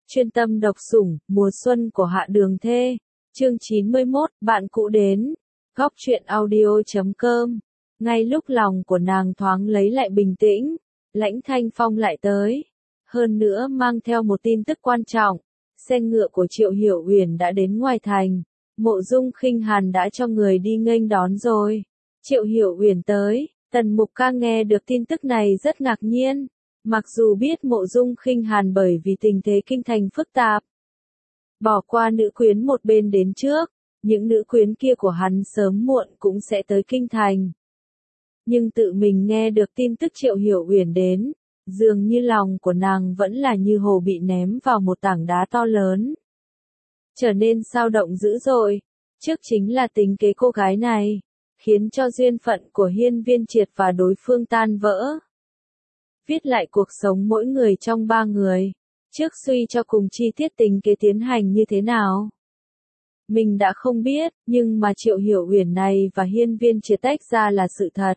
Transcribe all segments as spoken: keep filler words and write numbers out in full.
Chuyên tâm độc sủng, mùa xuân của Hạ Đường Thê. Chương chín mươi mốt, bạn cũ đến. Góc truyện audio chấm com. Ngay lúc lòng của nàng thoáng lấy lại bình tĩnh, Lãnh Thanh Phong lại tới. Hơn nữa mang theo một tin tức quan trọng. Xe ngựa của Triệu Hiểu Uyển đã đến ngoài thành. Mộ Dung Khinh Hàn đã cho người đi nghênh đón rồi. Triệu Hiểu Uyển tới, Tần Mục Ca nghe được tin tức này rất ngạc nhiên. Mặc dù biết Mộ Dung Khinh Hàn bởi vì tình thế kinh thành phức tạp, bỏ qua nữ quyến một bên đến trước, những nữ quyến kia của hắn sớm muộn cũng sẽ tới kinh thành. Nhưng tự mình nghe được tin tức Triệu Hiểu Uyển đến, dường như lòng của nàng vẫn là như hồ bị ném vào một tảng đá to lớn. Trở nên xao động dữ dội, trước chính là tính kế cô gái này, khiến cho duyên phận của Hiên Viên Triệt và đối phương tan vỡ. Viết lại cuộc sống mỗi người trong ba người, trước suy cho cùng chi tiết tình kế tiến hành như thế nào. Mình đã không biết, nhưng mà Triệu Hiểu Uyển này và Hiên Viên Triệt tách ra là sự thật.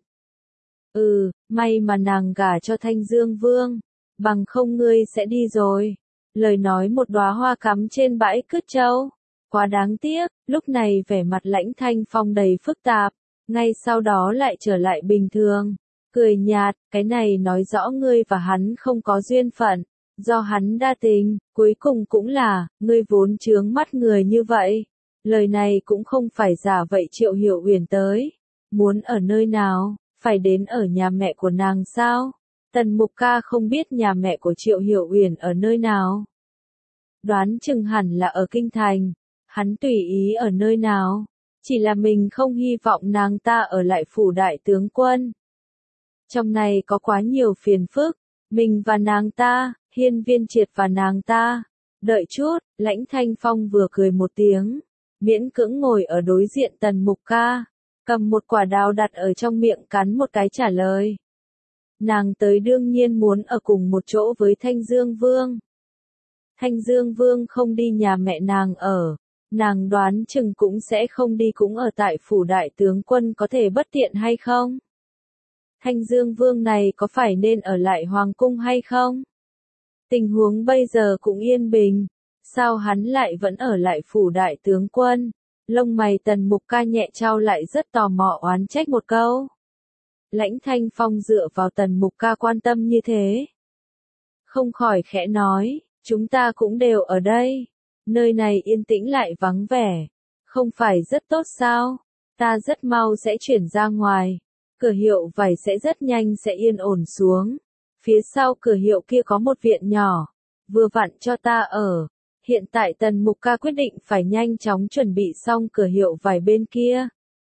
Ừ, may mà nàng gả cho Thanh Dương Vương, bằng không ngươi sẽ đi rồi. Lời nói một đóa hoa cắm trên bãi cứt châu. Quá đáng tiếc, lúc này vẻ mặt Lãnh Thanh Phong đầy phức tạp, ngay sau đó lại trở lại bình thường. Cười nhạt, cái này nói rõ ngươi và hắn không có duyên phận, do hắn đa tình, cuối cùng cũng là, ngươi vốn chướng mắt người như vậy. Lời này cũng không phải giả vậy. Triệu Hiểu Uyển tới, muốn ở nơi nào, phải đến ở nhà mẹ của nàng sao? Tần Mục Ca không biết nhà mẹ của Triệu Hiểu Uyển ở nơi nào. Đoán chừng hẳn là ở kinh thành, hắn tùy ý ở nơi nào, chỉ là mình không hy vọng nàng ta ở lại phủ đại tướng quân. Trong này có quá nhiều phiền phức, mình và nàng ta, Hiên Viên Triệt và nàng ta. Đợi chút, Lãnh Thanh Phong vừa cười một tiếng, miễn cưỡng ngồi ở đối diện Tần Mục Ca, cầm một quả đào đặt ở trong miệng cắn một cái trả lời. Nàng tới đương nhiên muốn ở cùng một chỗ với Thanh Dương Vương. Thanh Dương Vương không đi nhà mẹ nàng ở, nàng đoán chừng cũng sẽ không đi cũng ở tại phủ đại tướng quân, có thể bất tiện hay không? Thanh Dương Vương này có phải nên ở lại hoàng cung hay không? Tình huống bây giờ cũng yên bình, sao hắn lại vẫn ở lại phủ đại tướng quân? Lông mày Tần Mục Ca nhẹ chau lại, rất tò mò oán trách một câu. Lãnh Thanh Phong dựa vào Tần Mục Ca quan tâm như thế, không khỏi khẽ nói, chúng ta cũng đều ở đây, nơi này yên tĩnh lại vắng vẻ, không phải rất tốt sao? Ta rất mau sẽ chuyển ra ngoài, cửa hiệu vải sẽ rất nhanh sẽ yên ổn xuống. Phía sau cửa hiệu kia có một viện nhỏ, vừa vặn cho ta ở. Hiện tại Tần Mục Ca quyết định phải nhanh chóng chuẩn bị xong cửa hiệu vải bên kia.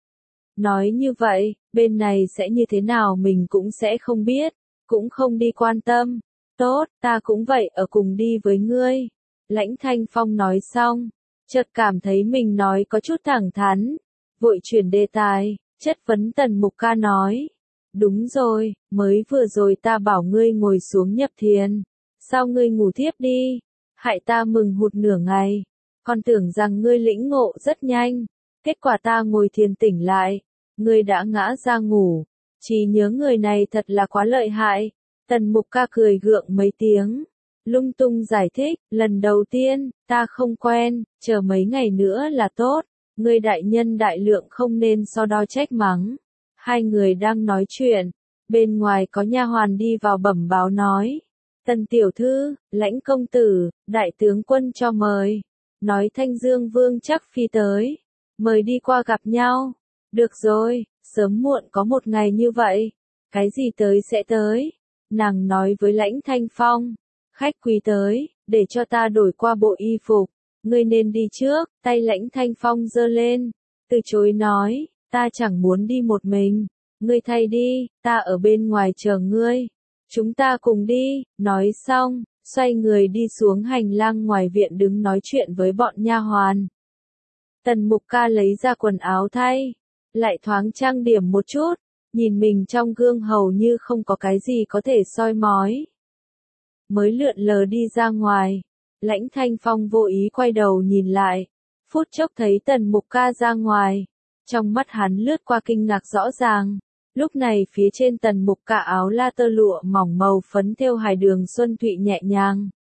Nói như vậy, bên này sẽ như thế nào mình cũng sẽ không biết, cũng không đi quan tâm. Tốt, ta cũng vậy, ở cùng đi với ngươi. Lãnh Thanh Phong nói xong, chợt cảm thấy mình nói có chút thẳng thắn, vội chuyển đề tài, chất vấn Tần Mục Ca nói. Đúng rồi, mới vừa rồi ta bảo ngươi ngồi xuống nhập thiền, sao ngươi ngủ thiếp đi, hại ta mừng hụt nửa ngày, còn tưởng rằng ngươi lĩnh ngộ rất nhanh, kết quả ta ngồi thiền tỉnh lại, ngươi đã ngã ra ngủ, trí nhớ người này thật là quá lợi hại. Tần Mục Ca cười gượng mấy tiếng, lung tung giải thích, lần đầu tiên, ta không quen, chờ mấy ngày nữa là tốt, ngươi đại nhân đại lượng không nên so đo trách mắng. Hai người đang nói chuyện, bên ngoài có nha hoàn đi vào bẩm báo nói, Tần tiểu thư, Lãnh công tử, đại tướng quân cho mời, nói Thanh Dương Vương chắc phi tới, mời đi qua gặp nhau. Được rồi, sớm muộn có một ngày như vậy, cái gì tới sẽ tới. Nàng nói với Lãnh Thanh Phong, khách quý tới, để cho ta đổi qua bộ y phục, ngươi nên đi trước. Tay Lãnh Thanh Phong giơ lên, từ chối nói, ta chẳng muốn đi một mình, ngươi thay đi, ta ở bên ngoài chờ ngươi. Chúng ta cùng đi. Nói xong, xoay người đi xuống hành lang ngoài viện đứng nói chuyện với bọn nha hoàn. Tần Mục Ca lấy ra quần áo thay, lại thoáng trang điểm một chút, nhìn mình trong gương hầu như không có cái gì có thể soi mói. Mới lượn lờ đi ra ngoài, Lãnh Thanh Phong vô ý quay đầu nhìn lại, phút chốc thấy Tần Mục Ca ra ngoài, trong mắt hắn lướt qua kinh ngạc rõ ràng. Lúc này phía trên Tần Mục Ca áo la tơ lụa mỏng màu phấn thêu hài đường xuân thụy nhẹ nhàng.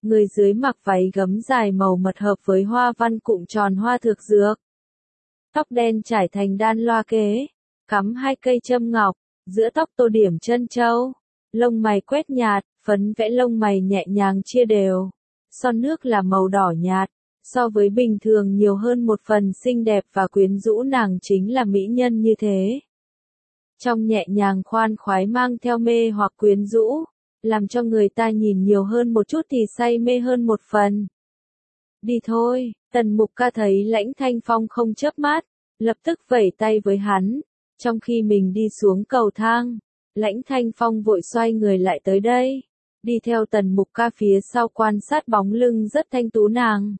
Người dưới mặc váy gấm dài màu mật hợp với hoa văn cụm tròn hoa thược dược. Tóc đen trải thành đan loa kế, cắm hai cây châm ngọc, giữa tóc tô điểm chân châu. Lông mày quét nhạt, phấn vẽ lông mày nhẹ nhàng chia đều. Son nước là màu đỏ nhạt, so với bình thường nhiều hơn một phần xinh đẹp và quyến rũ, nàng chính là mỹ nhân như thế. Trong nhẹ nhàng khoan khoái mang theo mê hoặc quyến rũ, làm cho người ta nhìn nhiều hơn một chút thì say mê hơn một phần. Đi thôi, Tần Mục Ca thấy Lãnh Thanh Phong không chớp mắt, lập tức vẩy tay với hắn, trong khi mình đi xuống cầu thang. Lãnh Thanh Phong vội xoay người lại tới đây, đi theo Tần Mục Ca phía sau quan sát bóng lưng rất thanh tú nàng.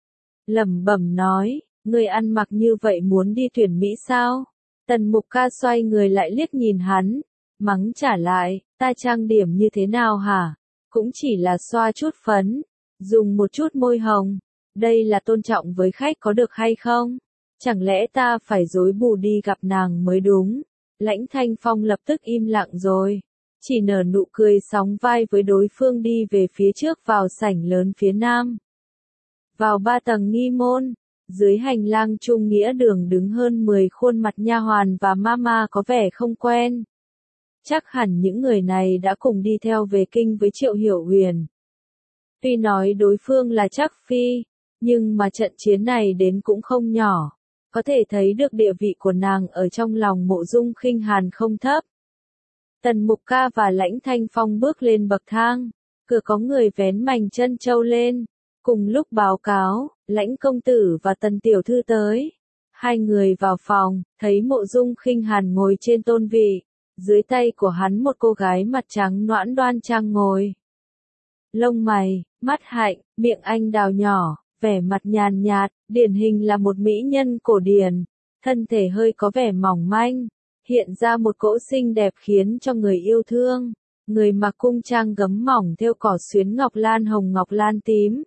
Lẩm bẩm nói, người ăn mặc như vậy muốn đi tuyển Mỹ sao? Tần Mục Ca xoay người lại liếc nhìn hắn, mắng trả lại, ta trang điểm như thế nào hả? Cũng chỉ là xoa chút phấn, dùng một chút môi hồng, đây là tôn trọng với khách có được hay không? Chẳng lẽ ta phải dối bù đi gặp nàng mới đúng? Lãnh Thanh Phong lập tức im lặng rồi, chỉ nở nụ cười sóng vai với đối phương đi về phía trước vào sảnh lớn phía nam. Vào ba tầng nghi môn, dưới hành lang trung nghĩa đường đứng hơn mười khuôn mặt nha hoàn và mama có vẻ không quen. Chắc hẳn những người này đã cùng đi theo về kinh với Triệu Hiểu Huyền. Tuy nói đối phương là Trác Phi, nhưng mà trận chiến này đến cũng không nhỏ. Có thể thấy được địa vị của nàng ở trong lòng Mộ Dung Khinh Hàn không thấp. Tần Mục Ca và Lãnh Thanh Phong bước lên bậc thang, cửa có người vén mành chân châu lên, cùng lúc báo cáo, Lãnh công tử và Tần tiểu thư tới. Hai người vào phòng, thấy Mộ Dung Khinh Hàn ngồi trên tôn vị, dưới tay của hắn một cô gái mặt trắng nõn đoan trang ngồi. Lông mày, mắt hạnh, miệng anh đào nhỏ, vẻ mặt nhàn nhạt, điển hình là một mỹ nhân cổ điển, thân thể hơi có vẻ mỏng manh, hiện ra một cỗ xinh đẹp khiến cho người yêu thương. Người mặc cung trang gấm mỏng thêu cỏ xuyến ngọc lan hồng ngọc lan tím,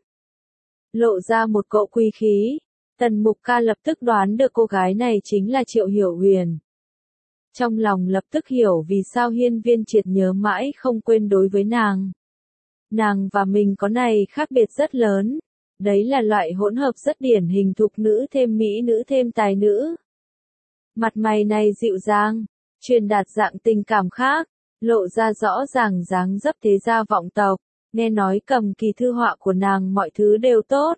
lộ ra một cỗ quý khí. Tần Mục Ca lập tức đoán được cô gái này chính là Triệu Hiểu Huyền. Trong lòng lập tức hiểu vì sao Hiên Viên Triệt nhớ mãi không quên đối với nàng. Nàng và mình có này khác biệt rất lớn. Đấy là loại hỗn hợp rất điển hình thục nữ thêm mỹ nữ thêm tài nữ. Mặt mày này dịu dàng, truyền đạt dạng tình cảm khác, lộ ra rõ ràng dáng dấp thế gia vọng tộc. Nghe nói cầm kỳ thư họa của nàng mọi thứ đều tốt.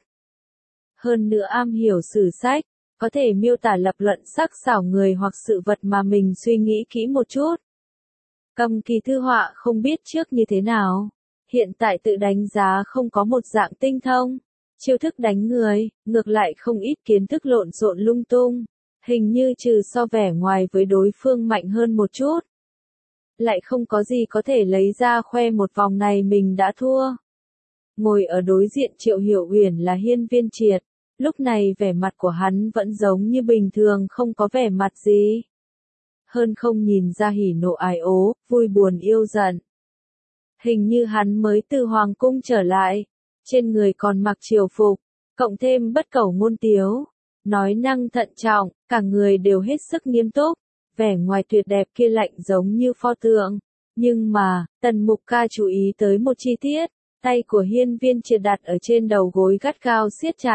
Hơn nữa am hiểu sử sách, có thể miêu tả lập luận sắc sảo người hoặc sự vật mà mình suy nghĩ kỹ một chút. Cầm kỳ thư họa không biết trước như thế nào, hiện tại tự đánh giá không có một dạng tinh thông, chiêu thức đánh người, ngược lại không ít kiến thức lộn xộn lung tung, hình như trừ so vẻ ngoài với đối phương mạnh hơn một chút. Lại không có gì có thể lấy ra khoe một vòng này mình đã thua. Ngồi ở đối diện Triệu Hiểu Huyền là Hiên Viên Triệt, lúc này vẻ mặt của hắn vẫn giống như bình thường không có vẻ mặt gì. Hơn không nhìn ra hỉ nộ ái ố, vui buồn yêu giận. Hình như hắn mới từ Hoàng cung trở lại, trên người còn mặc triều phục, cộng thêm bất cẩu ngôn tiếu, nói năng thận trọng, cả người đều hết sức nghiêm túc. Vẻ ngoài tuyệt đẹp kia lạnh giống như pho tượng, nhưng mà, Tần Mục Ca chú ý tới một chi tiết, tay của Hiên Viên Triệt đặt ở trên đầu gối gắt gao siết chặt.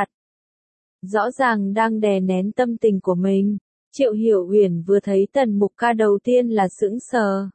Rõ ràng đang đè nén tâm tình của mình, Triệu Hiểu Huyền vừa thấy Tần Mục Ca đầu tiên là sững sờ.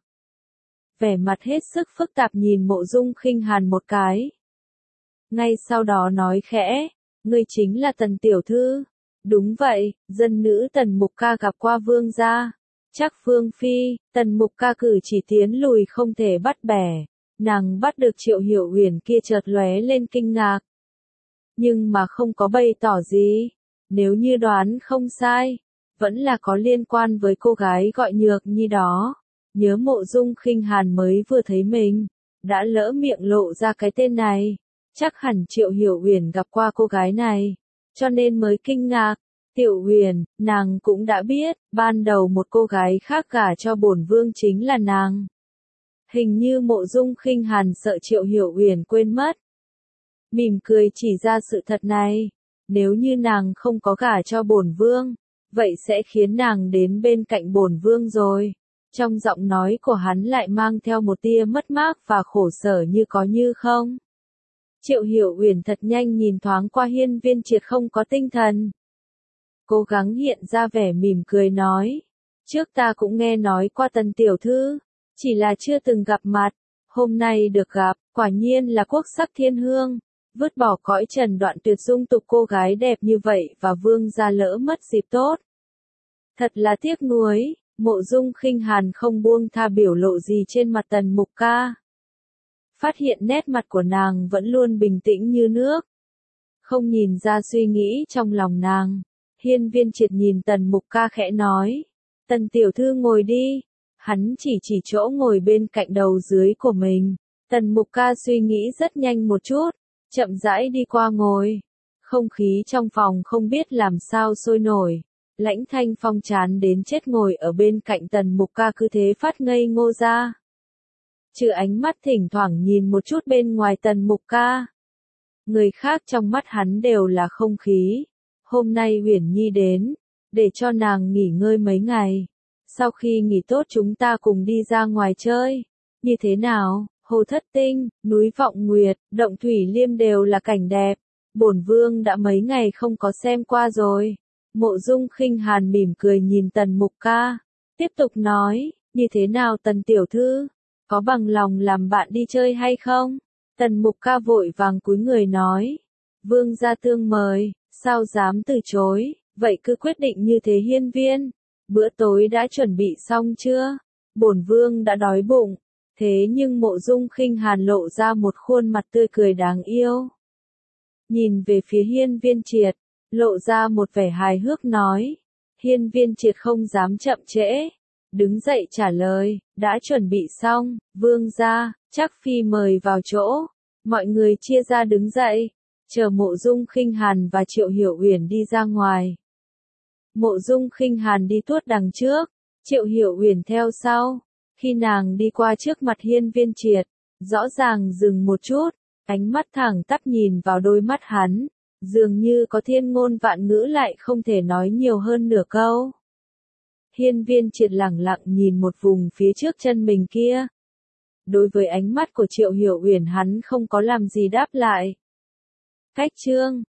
Vẻ mặt hết sức phức tạp nhìn Mộ Dung Khinh Hàn một cái. Ngay sau đó nói khẽ, ngươi chính là Tần tiểu thư. Đúng vậy, dân nữ Tần Mục Ca gặp qua vương gia. Chắc Vương Phi, Tần Mục Ca cử chỉ tiến lùi không thể bắt bẻ, nàng bắt được Triệu Hiểu Huyền kia chợt lóe lên kinh ngạc. Nhưng mà không có bày tỏ gì, nếu như đoán không sai, vẫn là có liên quan với cô gái gọi Nhược Nhi đó. Nhớ Mộ Dung Khinh Hàn mới vừa thấy mình, đã lỡ miệng lộ ra cái tên này, chắc hẳn Triệu Hiểu Huyền gặp qua cô gái này, cho nên mới kinh ngạc. Tiểu Huyền, nàng cũng đã biết, ban đầu một cô gái khác gả cho bổn vương chính là nàng. Hình như Mộ Dung Khinh Hàn sợ Triệu Hiểu Huyền quên mất. Mỉm cười chỉ ra sự thật này, nếu như nàng không có gả cho bổn vương, vậy sẽ khiến nàng đến bên cạnh bổn vương rồi. Trong giọng nói của hắn lại mang theo một tia mất mát và khổ sở như có như không. Triệu Hiểu Uyển thật nhanh nhìn thoáng qua Hiên Viên Triệt không có tinh thần. Cố gắng hiện ra vẻ mỉm cười nói. Trước ta cũng nghe nói qua Tần tiểu thư, chỉ là chưa từng gặp mặt. Hôm nay được gặp, quả nhiên là quốc sắc thiên hương. Vứt bỏ cõi trần đoạn tuyệt dung tục cô gái đẹp như vậy và vương gia lỡ mất dịp tốt. Thật là tiếc nuối, Mộ Dung Khinh Hàn không buông tha biểu lộ gì trên mặt Tần Mục Ca. Phát hiện nét mặt của nàng vẫn luôn bình tĩnh như nước. Không nhìn ra suy nghĩ trong lòng nàng. Hiên Viên Triệt nhìn Tần Mục Ca khẽ nói. Tần tiểu thư ngồi đi. Hắn chỉ chỉ chỗ ngồi bên cạnh đầu dưới của mình. Tần Mục Ca suy nghĩ rất nhanh một chút. Chậm rãi đi qua ngồi. Không khí trong phòng không biết làm sao sôi nổi. Lãnh Thanh Phong chán đến chết ngồi ở bên cạnh Tần Mục Ca cứ thế phát ngây ngô ra. Trừ ánh mắt thỉnh thoảng nhìn một chút bên ngoài Tần Mục Ca. Người khác trong mắt hắn đều là không khí. Hôm nay Uyển Nhi đến, để cho nàng nghỉ ngơi mấy ngày. Sau khi nghỉ tốt chúng ta cùng đi ra ngoài chơi. Như thế nào, Hồ Thất Tinh, núi Vọng Nguyệt, Động Thủy Liêm đều là cảnh đẹp. Bổn vương đã mấy ngày không có xem qua rồi. Mộ Dung Khinh Hàn mỉm cười nhìn Tần Mục Ca. Tiếp tục nói, như thế nào Tần tiểu thư? Có bằng lòng làm bạn đi chơi hay không? Tần Mục Ca vội vàng cúi người nói. Vương gia tương mời, sao dám từ chối, vậy cứ quyết định như thế Hiên Viên. Bữa tối đã chuẩn bị xong chưa? Bổn vương đã đói bụng. Thế nhưng Mộ Dung Khinh Hàn lộ ra một khuôn mặt tươi cười đáng yêu. Nhìn về phía Hiên Viên Triệt, lộ ra một vẻ hài hước nói. Hiên Viên Triệt không dám chậm trễ. Đứng dậy trả lời, đã chuẩn bị xong, vương gia, chắc phi mời vào chỗ. Mọi người chia ra đứng dậy, chờ Mộ Dung Khinh Hàn và Triệu Hiểu Uyển đi ra ngoài. Mộ Dung Khinh Hàn đi tuốt đằng trước, Triệu Hiểu Uyển theo sau. Khi nàng đi qua trước mặt Hiên Viên Triệt, rõ ràng dừng một chút, ánh mắt thẳng tắp nhìn vào đôi mắt hắn, dường như có thiên ngôn vạn ngữ lại không thể nói nhiều hơn nửa câu. Hiên Viên Triệt lẳng lặng nhìn một vùng phía trước chân mình kia. Đối với ánh mắt của Triệu Hiểu Uyển hắn không có làm gì đáp lại. Cách chương